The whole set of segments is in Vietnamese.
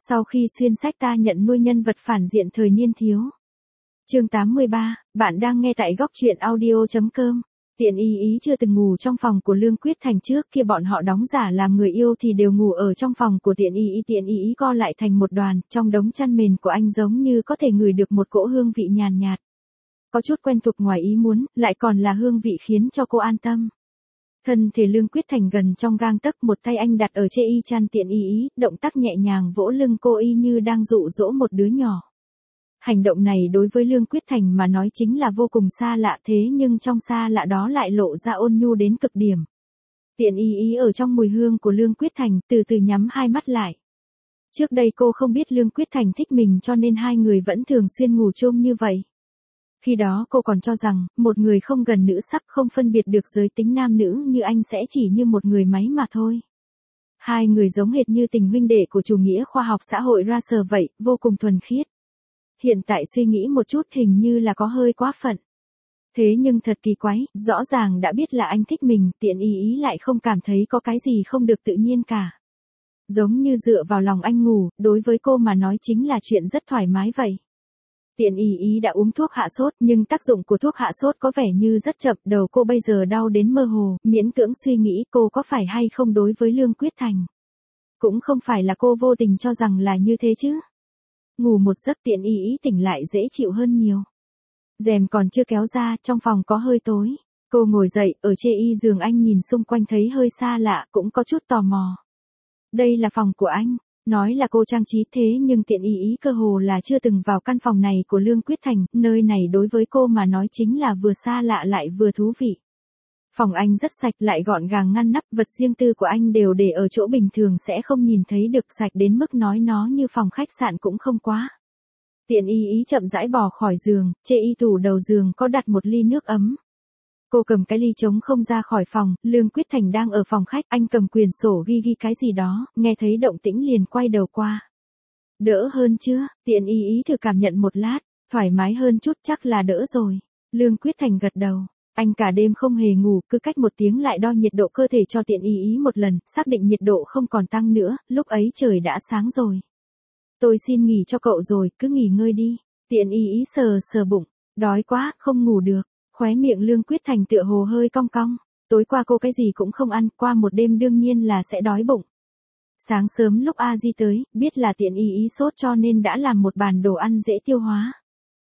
Sau khi xuyên sách ta nhận nuôi nhân vật phản diện thời niên thiếu. Chương 83, bạn đang nghe tại góc truyện audio.com. Tiện ý chưa từng ngủ trong phòng của Lương Quyết Thành trước kia bọn họ đóng giả làm người yêu thì đều ngủ ở trong phòng của Tiện ý co lại thành một đoàn, trong đống chăn mền của anh giống như có thể ngửi được một cỗ hương vị nhàn nhạt. Có chút quen thuộc ngoài ý muốn, lại còn là hương vị khiến cho cô an tâm. Thân thể Lương Quyết Thành gần trong gang tấc, một tay anh đặt ở chê y chăn Tiện ý, động tác nhẹ nhàng vỗ lưng cô y như đang dụ dỗ một đứa nhỏ. Hành động này đối với Lương Quyết Thành mà nói chính là vô cùng xa lạ, thế nhưng trong xa lạ đó lại lộ ra ôn nhu đến cực điểm. Tiện ý ở trong mùi hương của Lương Quyết Thành, từ từ nhắm hai mắt lại. Trước đây cô không biết Lương Quyết Thành thích mình cho nên hai người vẫn thường xuyên ngủ chung như vậy. Khi đó cô còn cho rằng, một người không gần nữ sắc không phân biệt được giới tính nam nữ như anh sẽ chỉ như một người máy mà thôi. Hai người giống hệt như tình huynh đệ của chủ nghĩa khoa học xã hội Russell vậy, vô cùng thuần khiết. Hiện tại suy nghĩ một chút hình như là có hơi quá phận. Thế nhưng thật kỳ quái, rõ ràng đã biết là anh thích mình, Tiện ý lại không cảm thấy có cái gì không được tự nhiên cả. Giống như dựa vào lòng anh ngủ, đối với cô mà nói chính là chuyện rất thoải mái vậy. Tiện ý đã uống thuốc hạ sốt, nhưng tác dụng của thuốc hạ sốt có vẻ như rất chậm, đầu cô bây giờ đau đến mơ hồ, miễn cưỡng suy nghĩ cô có phải hay không đối với Lương Quyết Thành. Cũng không phải là cô vô tình cho rằng là như thế chứ. Ngủ một giấc Tiện ý tỉnh lại dễ chịu hơn nhiều. Rèm còn chưa kéo ra, trong phòng có hơi tối. Cô ngồi dậy, ở chê y giường anh nhìn xung quanh thấy hơi xa lạ, cũng có chút tò mò. Đây là phòng của anh. Nói là cô trang trí thế nhưng Tiện ý cơ hồ là chưa từng vào căn phòng này của Lương Quyết Thành, nơi này đối với cô mà nói chính là vừa xa lạ lại vừa thú vị. Phòng anh rất sạch lại gọn gàng ngăn nắp, vật riêng tư của anh đều để ở chỗ bình thường sẽ không nhìn thấy được, sạch đến mức nói nó như phòng khách sạn cũng không quá. Tiện ý chậm rãi bò khỏi giường, chê y tủ đầu giường có đặt một ly nước ấm. Cô cầm cái ly trống không ra khỏi phòng, Lương Quyết Thành đang ở phòng khách, anh cầm quyển sổ ghi cái gì đó, nghe thấy động tĩnh liền quay đầu qua. Đỡ hơn chưa? Tiện ý thử cảm nhận một lát, thoải mái hơn chút chắc là đỡ rồi. Lương Quyết Thành gật đầu. Anh cả đêm không hề ngủ, cứ cách một tiếng lại đo nhiệt độ cơ thể cho Tiện ý một lần, xác định nhiệt độ không còn tăng nữa, lúc ấy trời đã sáng rồi. Tôi xin nghỉ cho cậu rồi, cứ nghỉ ngơi đi. Tiện ý sờ bụng, đói quá, không ngủ được. Khóe miệng Lương Quyết Thành tựa hồ hơi cong cong. Tối qua cô cái gì cũng không ăn, qua một đêm đương nhiên là sẽ đói bụng. Sáng sớm lúc A Di tới, biết là Tiện ý sốt cho nên đã làm một bàn đồ ăn dễ tiêu hóa.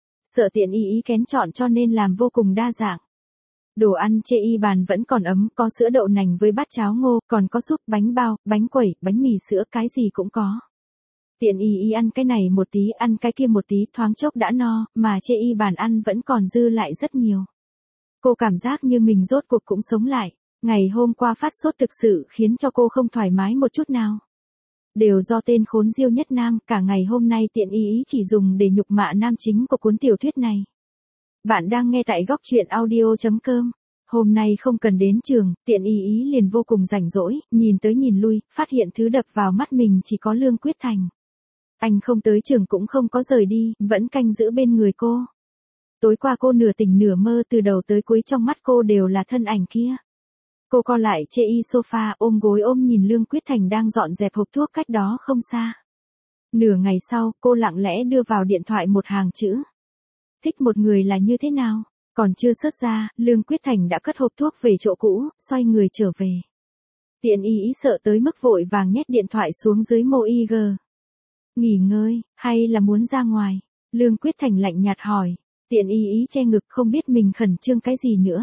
Sợ Tiện ý kén chọn cho nên làm vô cùng đa dạng. Đồ ăn chê y bàn vẫn còn ấm, có sữa đậu nành với bát cháo ngô, còn có súp, bánh bao, bánh quẩy, bánh mì sữa, cái gì cũng có. Tiện ý ăn cái này một tí, ăn cái kia một tí, thoáng chốc đã no, mà chê y bàn ăn vẫn còn dư lại rất nhiều. Cô cảm giác như mình rốt cuộc cũng sống lại. Ngày hôm qua phát sốt thực sự khiến cho cô không thoải mái một chút nào. Đều do tên khốn Diêu Nhất Nam, cả ngày hôm nay Tiện ý chỉ dùng để nhục mạ nam chính của cuốn tiểu thuyết này. Bạn đang nghe tại góc truyện audio.com. Hôm nay không cần đến trường, Tiện ý liền vô cùng rảnh rỗi, nhìn tới nhìn lui, phát hiện thứ đập vào mắt mình chỉ có Lương Quyết Thành. Anh không tới trường cũng không có rời đi, vẫn canh giữ bên người cô. Tối qua cô nửa tỉnh nửa mơ, từ đầu tới cuối trong mắt cô đều là thân ảnh kia. Cô co lại chê y sofa, ôm gối ôm nhìn Lương Quyết Thành đang dọn dẹp hộp thuốc cách đó không xa. Nửa ngày sau, cô lặng lẽ đưa vào điện thoại một hàng chữ. Thích một người là như thế nào? Còn chưa sớt ra, Lương Quyết Thành đã cất hộp thuốc về chỗ cũ, xoay người trở về. Tiện ý sợ tới mức vội vàng nhét điện thoại xuống dưới mô IG. Nghỉ ngơi, hay là muốn ra ngoài? Lương Quyết Thành lạnh nhạt hỏi. Tiện ý che ngực không biết mình khẩn trương cái gì nữa.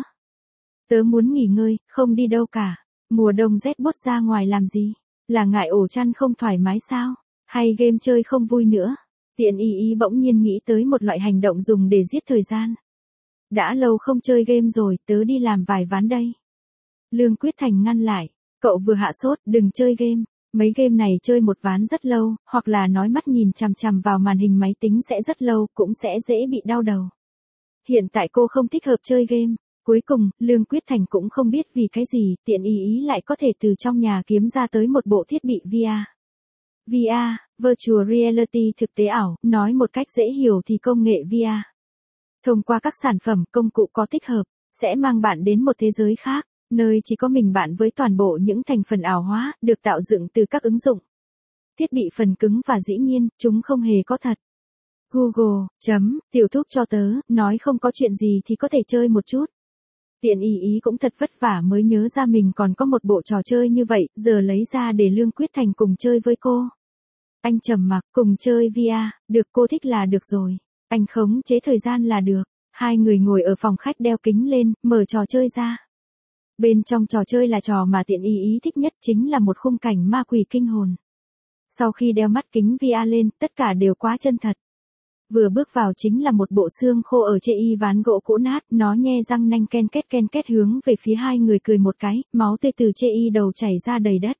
Tớ muốn nghỉ ngơi, không đi đâu cả. Mùa đông rét buốt ra ngoài làm gì? Là ngại ổ chăn không thoải mái sao? Hay game chơi không vui nữa? Tiện ý bỗng nhiên nghĩ tới một loại hành động dùng để giết thời gian. Đã lâu không chơi game rồi, tớ đi làm vài ván đây. Lương Quyết Thành ngăn lại. Cậu vừa hạ sốt, đừng chơi game. Mấy game này chơi một ván rất lâu, hoặc là nói mắt nhìn chằm chằm vào màn hình máy tính sẽ rất lâu, cũng sẽ dễ bị đau đầu. Hiện tại cô không thích hợp chơi game. Cuối cùng, Lương Quyết Thành cũng không biết vì cái gì, Tiện ý lại có thể từ trong nhà kiếm ra tới một bộ thiết bị VR. VR, Virtual Reality thực tế ảo, nói một cách dễ hiểu thì công nghệ VR. Thông qua các sản phẩm, công cụ có tích hợp, sẽ mang bạn đến một thế giới khác, nơi chỉ có mình bạn với toàn bộ những thành phần ảo hóa, được tạo dựng từ các ứng dụng. Thiết bị phần cứng và dĩ nhiên, chúng không hề có thật. Google, tiểu thúc cho tớ, nói không có chuyện gì thì có thể chơi một chút. Tiện ý cũng thật vất vả mới nhớ ra mình còn có một bộ trò chơi như vậy, giờ lấy ra để Lương Quyết Thành cùng chơi với cô. Anh trầm mặc, cùng chơi VR, được cô thích là được rồi. Anh khống chế thời gian là được. Hai người ngồi ở phòng khách đeo kính lên, mở trò chơi ra. Bên trong trò chơi là trò mà tiện ý thích nhất chính là một khung cảnh ma quỷ kinh hồn. Sau khi đeo mắt kính VR lên, tất cả đều quá chân thật. Vừa bước vào chính là một bộ xương khô ở chê y ván gỗ cũ nát, nó nhe răng nanh ken két hướng về phía hai người cười một cái, máu tươi từ chê y đầu chảy ra đầy đất.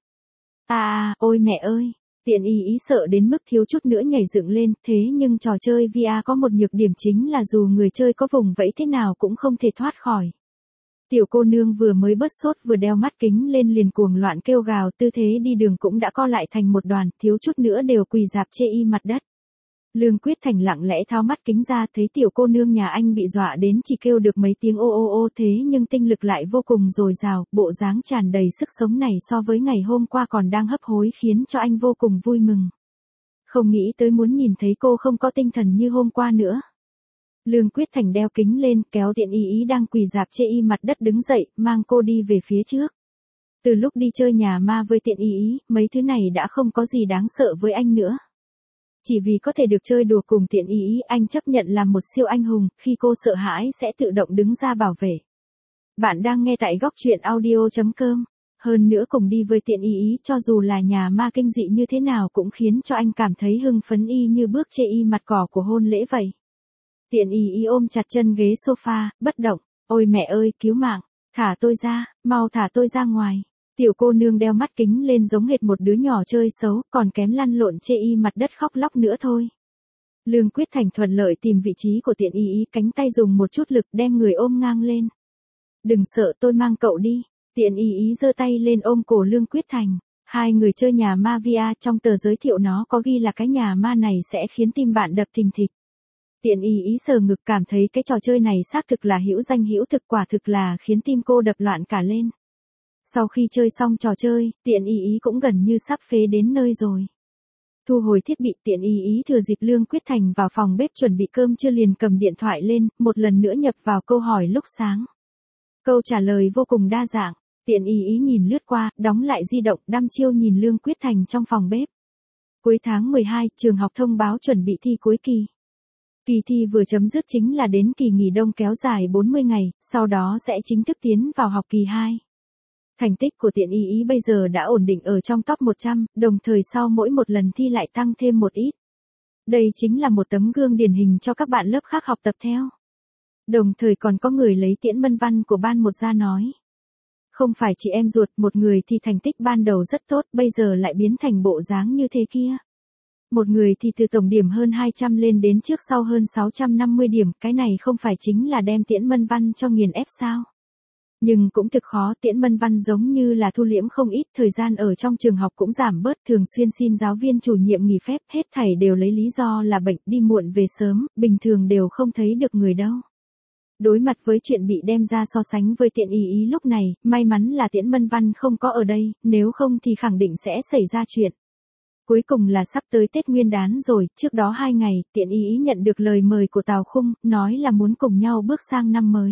Ôi mẹ ơi, tiện ý sợ đến mức thiếu chút nữa nhảy dựng lên, thế nhưng trò chơi VR có một nhược điểm chính là dù người chơi có vùng vẫy thế nào cũng không thể thoát khỏi. Tiểu cô nương vừa mới bớt sốt vừa đeo mắt kính lên liền cuồng loạn kêu gào, tư thế đi đường cũng đã co lại thành một đoàn, thiếu chút nữa đều quỳ rạp chê y mặt đất. Lương Quyết Thành lặng lẽ tháo mắt kính ra, thấy tiểu cô nương nhà anh bị dọa đến chỉ kêu được mấy tiếng ô thế nhưng tinh lực lại vô cùng dồi dào, bộ dáng tràn đầy sức sống này so với ngày hôm qua còn đang hấp hối khiến cho anh vô cùng vui mừng. Không nghĩ tới muốn nhìn thấy cô không có tinh thần như hôm qua nữa. Lương Quyết Thành đeo kính lên, kéo tiện ý đang quỳ rạp chê y mặt đất đứng dậy, mang cô đi về phía trước. Từ lúc đi chơi nhà ma với tiện ý, mấy thứ này đã không có gì đáng sợ với anh nữa. Chỉ vì có thể được chơi đùa cùng tiện ý, anh chấp nhận làm một siêu anh hùng, khi cô sợ hãi sẽ tự động đứng ra bảo vệ. Bạn đang nghe tại góc truyện audio.com. Hơn nữa cùng đi với tiện ý, cho dù là nhà ma kinh dị như thế nào cũng khiến cho anh cảm thấy hưng phấn y như bước chê y mặt cỏ của hôn lễ vậy. Tiện ý ôm chặt chân ghế sofa, bất động. Ôi mẹ ơi, cứu mạng, thả tôi ra, mau thả tôi ra ngoài. Tiểu cô nương đeo mắt kính lên giống hệt một đứa nhỏ chơi xấu, còn kém lăn lộn chê y mặt đất khóc lóc nữa thôi. Lương Quyết Thành thuận lợi tìm vị trí của tiện ý, cánh tay dùng một chút lực đem người ôm ngang lên. Đừng sợ, tôi mang cậu đi. Tiện ý giơ tay lên ôm cổ Lương Quyết Thành. Hai người chơi nhà ma VR, trong tờ giới thiệu nó có ghi là cái nhà ma này sẽ khiến tim bạn đập thình thịch. Tiện ý sờ ngực cảm thấy cái trò chơi này xác thực là hữu danh hữu thực, quả thực là khiến tim cô đập loạn cả lên. Sau khi chơi xong trò chơi, tiện ý cũng gần như sắp phế đến nơi rồi. Thu hồi thiết bị, tiện ý thừa dịp Lương Quyết Thành vào phòng bếp chuẩn bị cơm trưa liền cầm điện thoại lên, một lần nữa nhập vào câu hỏi lúc sáng. Câu trả lời vô cùng đa dạng, tiện ý nhìn lướt qua, đóng lại di động, đăm chiêu nhìn Lương Quyết Thành trong phòng bếp. Cuối tháng 12, trường học thông báo chuẩn bị thi cuối kỳ. Kỳ thi vừa chấm dứt chính là đến kỳ nghỉ đông kéo dài 40 ngày, sau đó sẽ chính thức tiến vào học kỳ 2. Thành tích của tiện ý bây giờ đã ổn định ở trong top 100, đồng thời sau mỗi một lần thi lại tăng thêm một ít. Đây chính là một tấm gương điển hình cho các bạn lớp khác học tập theo. Đồng thời còn có người lấy Tiễn Mân Văn của ban một ra nói. Không phải chị em ruột, một người thì thành tích ban đầu rất tốt, bây giờ lại biến thành bộ dáng như thế kia. Một người thì từ tổng điểm hơn 200 lên đến trước sau hơn 650 điểm, cái này không phải chính là đem Tiễn Mân Văn cho nghiền ép sao? Nhưng cũng thực khó, Tiễn Mân Văn giống như là thu liễm không ít, thời gian ở trong trường học cũng giảm bớt, thường xuyên xin giáo viên chủ nhiệm nghỉ phép, hết thảy đều lấy lý do là bệnh, đi muộn về sớm, bình thường đều không thấy được người đâu. Đối mặt với chuyện bị đem ra so sánh với tiện ý lúc này, may mắn là Tiễn Mân Văn không có ở đây, nếu không thì khẳng định sẽ xảy ra chuyện. Cuối cùng là sắp tới Tết Nguyên đán rồi, trước đó 2 ngày, tiện ý nhận được lời mời của Tào Khung, nói là muốn cùng nhau bước sang năm mới.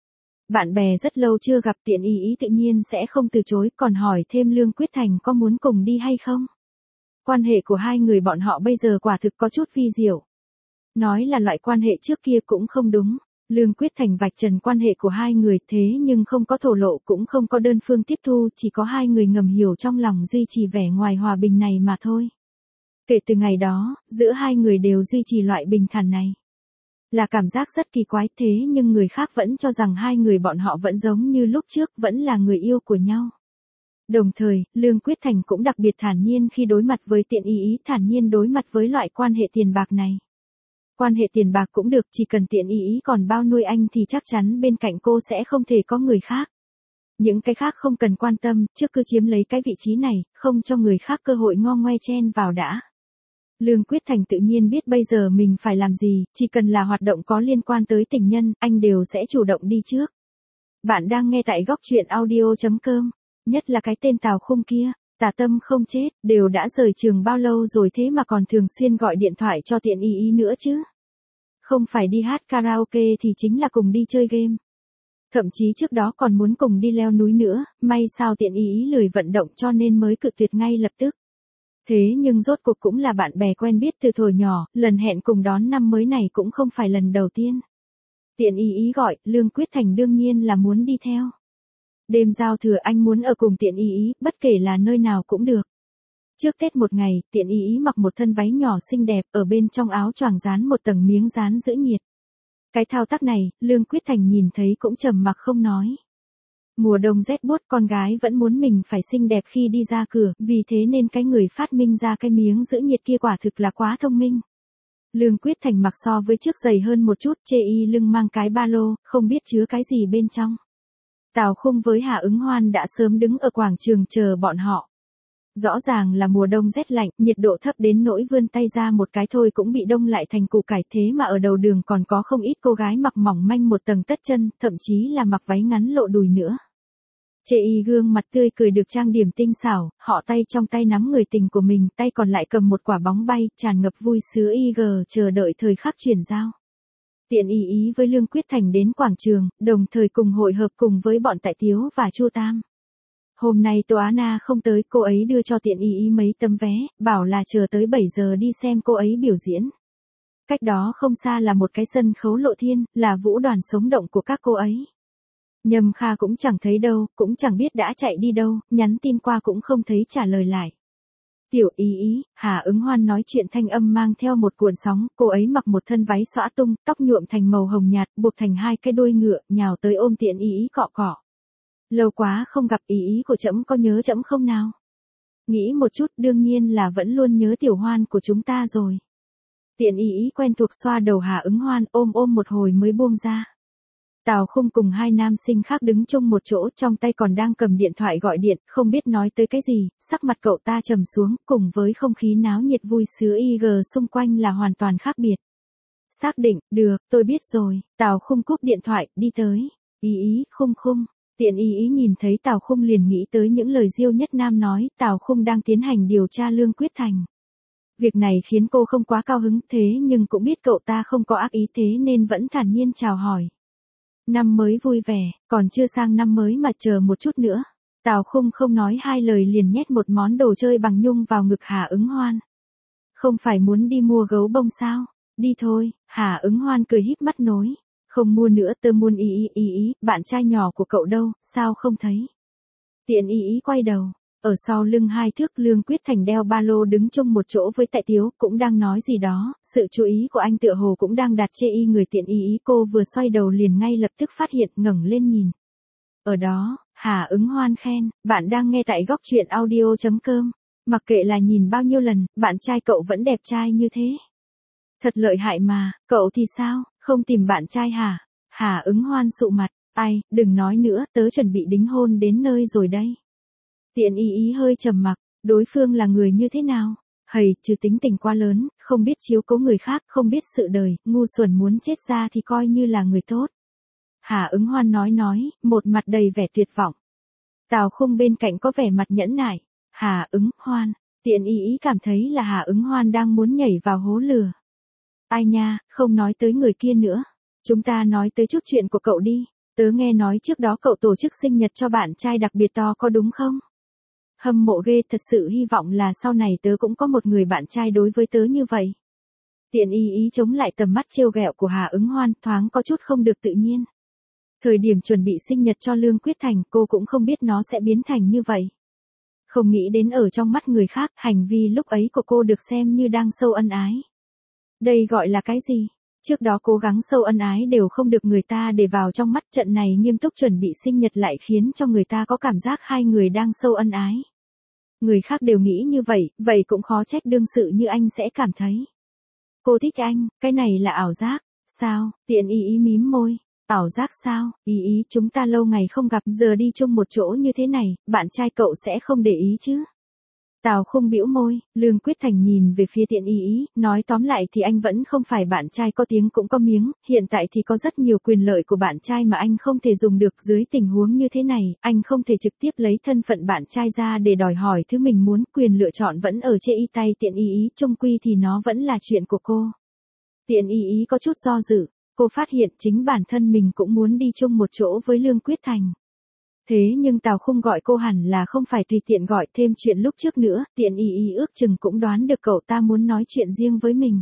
Bạn bè rất lâu chưa gặp, tiện ý tự nhiên sẽ không từ chối, còn hỏi thêm Lương Quyết Thành có muốn cùng đi hay không. Quan hệ của hai người bọn họ bây giờ quả thực có chút vi diệu. Nói là loại quan hệ trước kia cũng không đúng. Lương Quyết Thành vạch trần quan hệ của hai người, thế nhưng không có thổ lộ cũng không có đơn phương tiếp thu, chỉ có hai người ngầm hiểu trong lòng duy trì vẻ ngoài hòa bình này mà thôi. Kể từ ngày đó, giữa hai người đều duy trì loại bình thản này. Là cảm giác rất kỳ quái, thế nhưng người khác vẫn cho rằng hai người bọn họ vẫn giống như lúc trước, vẫn là người yêu của nhau. Đồng thời, Lương Quyết Thành cũng đặc biệt thản nhiên khi đối mặt với tiện ý, thản nhiên đối mặt với loại quan hệ tiền bạc này. Quan hệ tiền bạc cũng được, chỉ cần tiện ý còn bao nuôi anh thì chắc chắn bên cạnh cô sẽ không thể có người khác. Những cái khác không cần quan tâm, trước cứ chiếm lấy cái vị trí này, không cho người khác cơ hội ngo ngoe chen vào đã. Lương Quyết Thành tự nhiên biết bây giờ mình phải làm gì, chỉ cần là hoạt động có liên quan tới tình nhân, anh đều sẽ chủ động đi trước. Bạn đang nghe tại góc truyện audio.com, nhất là cái tên Tào Khung kia. Tà tâm không chết, đều đã rời trường bao lâu rồi thế mà còn thường xuyên gọi điện thoại cho Tiện Y Y nữa chứ. Không phải đi hát karaoke thì chính là cùng đi chơi game. Thậm chí trước đó còn muốn cùng đi leo núi nữa, may sao Tiện Y Y lười vận động cho nên mới cự tuyệt ngay lập tức. Thế nhưng rốt cuộc cũng là bạn bè quen biết từ thuở nhỏ, lần hẹn cùng đón năm mới này cũng không phải lần đầu tiên. Tiện Y Y gọi, Lương Quyết Thành đương nhiên là muốn đi theo. Đêm giao thừa anh muốn ở cùng Tiện Y Y, bất kể là nơi nào cũng được. Trước Tết một ngày, Tiện Y Y mặc một thân váy nhỏ xinh đẹp, ở bên trong áo choàng dán một tầng miếng dán giữ nhiệt. Cái thao tác này, Lương Quyết Thành nhìn thấy cũng trầm mặc không nói. Mùa đông rét buốt, con gái vẫn muốn mình phải xinh đẹp khi đi ra cửa, vì thế nên cái người phát minh ra cái miếng giữ nhiệt kia quả thực là quá thông minh. Lương Quyết Thành mặc so với trước dày hơn một chút, chê y lưng mang cái ba lô, không biết chứa cái gì bên trong. Tào Khung với Hà Ứng Hoan đã sớm đứng ở quảng trường chờ bọn họ. Rõ ràng là mùa đông rét lạnh, nhiệt độ thấp đến nỗi vươn tay ra một cái thôi cũng bị đông lại thành củ cải, thế mà ở đầu đường còn có không ít cô gái mặc mỏng manh một tầng tất chân, thậm chí là mặc váy ngắn lộ đùi nữa. Chê y gương mặt tươi cười được trang điểm tinh xảo, họ tay trong tay nắm người tình của mình, tay còn lại cầm một quả bóng bay, tràn ngập vui sướng chờ đợi thời khắc chuyển giao. Tiện Y Y với Lương Quyết Thành đến quảng trường, đồng thời cùng hội hợp cùng với bọn Tại Tiếu và Chu Tam. Hôm nay Tô Á Na không tới, cô ấy đưa cho Tiện Y Y mấy tấm vé, bảo là chờ tới 7 giờ đi xem cô ấy biểu diễn. Cách đó không xa là một cái sân khấu lộ thiên, là vũ đoàn sống động của các cô ấy. Nhâm Kha cũng chẳng thấy đâu, cũng chẳng biết đã chạy đi đâu, nhắn tin qua cũng không thấy trả lời lại. Tiểu Y Y, Hà Ứng Hoan nói chuyện thanh âm mang theo một cuộn sóng, cô ấy mặc một thân váy xõa tung, tóc nhuộm thành màu hồng nhạt, buộc thành hai cái đuôi ngựa, nhào tới ôm Tiện Y Y cọ cọ. Lâu quá không gặp Y Y của trẫm, có nhớ trẫm không nào? Nghĩ một chút, đương nhiên là vẫn luôn nhớ Tiểu Hoan của chúng ta rồi. Tiện Y Y quen thuộc xoa đầu Hà Ứng Hoan, ôm một hồi mới buông ra. Tào Khung cùng hai nam sinh khác đứng chung một chỗ, trong tay còn đang cầm điện thoại gọi điện, không biết nói tới cái gì, sắc mặt cậu ta trầm xuống, cùng với không khí náo nhiệt vui sướng xung quanh là hoàn toàn khác biệt. Xác định, được, tôi biết rồi, Tào Khung cúp điện thoại, đi tới. Y Y, Khung. Tiện Y Y nhìn thấy Tào Khung liền nghĩ tới những lời Diêu Nhất Nam nói, Tào Khung đang tiến hành điều tra Lương Quyết Thành. Việc này khiến cô không quá cao hứng, thế nhưng cũng biết cậu ta không có ác ý, thế nên vẫn thản nhiên chào hỏi. Năm mới vui vẻ, còn chưa sang năm mới mà chờ một chút nữa. Tào Khung không nói hai lời liền nhét một món đồ chơi bằng nhung vào ngực Hà Ứng Hoan. Không phải muốn đi mua gấu bông sao? Đi thôi, Hà Ứng Hoan cười híp mắt nói. Không mua nữa, tớ muốn Y Y, bạn trai nhỏ của cậu đâu, sao không thấy? Tiện Y Y quay đầu. Ở sau lưng hai thước, Lương Quyết Thành đeo ba lô đứng chung một chỗ với Tại Tiếu, cũng đang nói gì đó, sự chú ý của anh tựa hồ cũng đang đặt chê y người Tiện Y Y, cô vừa xoay đầu liền ngay lập tức phát hiện, ngẩng lên nhìn. Ở đó, Hà Ứng Hoan khen, bạn đang nghe tại góc truyện audio.com, mặc kệ là nhìn bao nhiêu lần, bạn trai cậu vẫn đẹp trai như thế. Thật lợi hại mà, cậu thì sao, không tìm bạn trai hả? Hà Ứng Hoan sụ mặt, ai, đừng nói nữa, tớ chuẩn bị đính hôn đến nơi rồi đây. Tiện Y Y hơi trầm mặc, đối phương là người như thế nào? Hầy, trừ tính tình quá lớn, không biết chiếu cố người khác, không biết sự đời, ngu xuẩn muốn chết ra thì coi như là người tốt. Hà Ứng Hoan nói, một mặt đầy vẻ tuyệt vọng. Tào Khung bên cạnh có vẻ mặt nhẫn nại. Hà Ứng Hoan, Tiện Y Y cảm thấy là Hà Ứng Hoan đang muốn nhảy vào hố lửa. Ai nha, không nói tới người kia nữa. Chúng ta nói tới chút chuyện của cậu đi. Tớ nghe nói trước đó cậu tổ chức sinh nhật cho bạn trai đặc biệt to, có đúng không? Hâm mộ ghê, thật sự hy vọng là sau này tớ cũng có một người bạn trai đối với tớ như vậy. Tiện Y Y chống lại tầm mắt trêu ghẹo của Hà Ứng Hoan, thoáng có chút không được tự nhiên. Thời điểm chuẩn bị sinh nhật cho Lương Quyết Thành, cô cũng không biết nó sẽ biến thành như vậy. Không nghĩ đến ở trong mắt người khác, hành vi lúc ấy của cô được xem như đang sâu ân ái. Đây gọi là cái gì? Trước đó cố gắng sâu ân ái đều không được người ta để vào trong mắt, trận này nghiêm túc chuẩn bị sinh nhật lại khiến cho người ta có cảm giác hai người đang sâu ân ái. Người khác đều nghĩ như vậy, vậy cũng khó trách đương sự như anh sẽ cảm thấy. Cô thích anh, cái này là ảo giác, sao? Tiện Y Y mím môi. Ảo giác sao? Y Y, chúng ta lâu ngày không gặp, giờ đi chung một chỗ như thế này, bạn trai cậu sẽ không để ý chứ? Tào Khung bĩu môi, Lương Quyết Thành nhìn về phía Tiện Y, nói tóm lại thì anh vẫn không phải bạn trai có tiếng cũng có miếng, hiện tại thì có rất nhiều quyền lợi của bạn trai mà anh không thể dùng được dưới tình huống như thế này, anh không thể trực tiếp lấy thân phận bạn trai ra để đòi hỏi thứ mình muốn, quyền lựa chọn vẫn ở trên tay Tiện Y, chung quy thì nó vẫn là chuyện của cô. Tiện Y có chút do dự, cô phát hiện chính bản thân mình cũng muốn đi chung một chỗ với Lương Quyết Thành. Thế nhưng Tào Khung gọi cô hẳn là không phải tùy tiện gọi thêm chuyện lúc trước nữa, Tiện Y ước chừng cũng đoán được cậu ta muốn nói chuyện riêng với mình.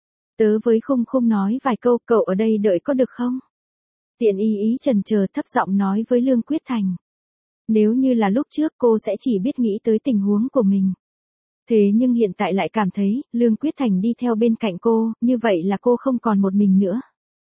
Tớ với Khung nói vài câu, cậu ở đây đợi có được không? Tiện Y chần chờ thấp giọng nói với Lương Quyết Thành. Nếu như là lúc trước cô sẽ chỉ biết nghĩ tới tình huống của mình. Thế nhưng hiện tại lại cảm thấy, Lương Quyết Thành đi theo bên cạnh cô, như vậy là cô không còn một mình nữa.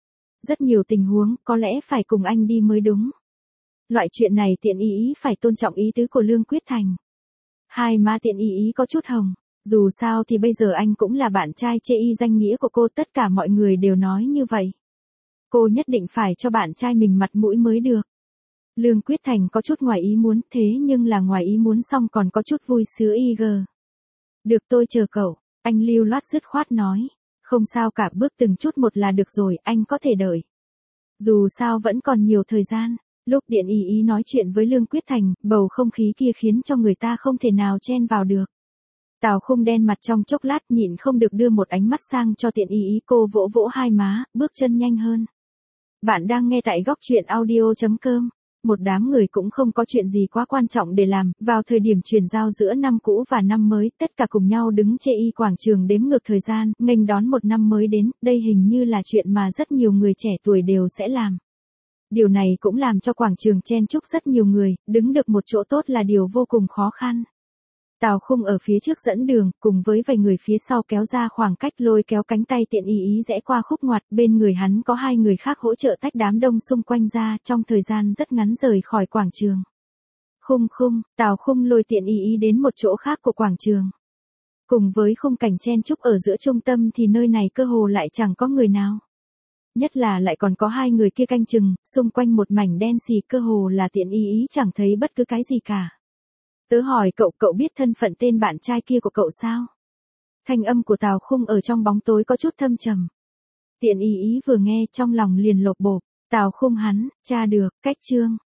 Rất nhiều tình huống, có lẽ phải cùng anh đi mới đúng. Loại chuyện này Tiện Y phải tôn trọng ý tứ của Lương Quyết Thành. Hai má Tiện Y có chút hồng, dù sao thì bây giờ anh cũng là bạn trai chê y danh nghĩa của cô, tất cả mọi người đều nói như vậy. Cô nhất định phải cho bạn trai mình mặt mũi mới được. Lương Quyết Thành có chút ngoài ý muốn, thế nhưng là ngoài ý muốn xong còn có chút vui sướng IG. Được, tôi chờ cậu, anh lưu loát dứt khoát nói. Không sao cả, bước từng chút một là được rồi, anh có thể đợi. Dù sao vẫn còn nhiều thời gian. Lúc Tiện Y nói chuyện với Lương Quyết Thành, bầu không khí kia khiến cho người ta không thể nào chen vào được. Tào Khung đen mặt trong chốc lát, nhịn không được đưa một ánh mắt sang cho Tiện Y, cô vỗ vỗ hai má, bước chân nhanh hơn. Bạn đang nghe tại góc truyện audio.com. Một đám người cũng không có chuyện gì quá quan trọng để làm, vào thời điểm chuyển giao giữa năm cũ và năm mới, tất cả cùng nhau đứng chê y quảng trường đếm ngược thời gian, nghênh đón một năm mới đến, đây hình như là chuyện mà rất nhiều người trẻ tuổi đều sẽ làm. Điều này cũng làm cho quảng trường chen chúc rất nhiều người, đứng được một chỗ tốt là điều vô cùng khó khăn. Tào Khung ở phía trước dẫn đường, cùng với vài người phía sau kéo ra khoảng cách, lôi kéo cánh tay Tiện Y rẽ qua khúc ngoặt, bên người hắn có hai người khác hỗ trợ tách đám đông xung quanh ra, trong thời gian rất ngắn rời khỏi quảng trường. Tào Khung lôi Tiện Y đến một chỗ khác của quảng trường. Cùng với khung cảnh chen chúc ở giữa trung tâm thì nơi này cơ hồ lại chẳng có người nào. Nhất là lại còn có hai người kia canh chừng, xung quanh một mảnh đen xì, cơ hồ là Tiện Y chẳng thấy bất cứ cái gì cả. Tớ hỏi cậu biết thân phận tên bạn trai kia của cậu sao? Thanh âm của Tào Khung ở trong bóng tối có chút thâm trầm. Tiện Y vừa nghe trong lòng liền lột bột, Tào Khung hắn, tra được, cách chương,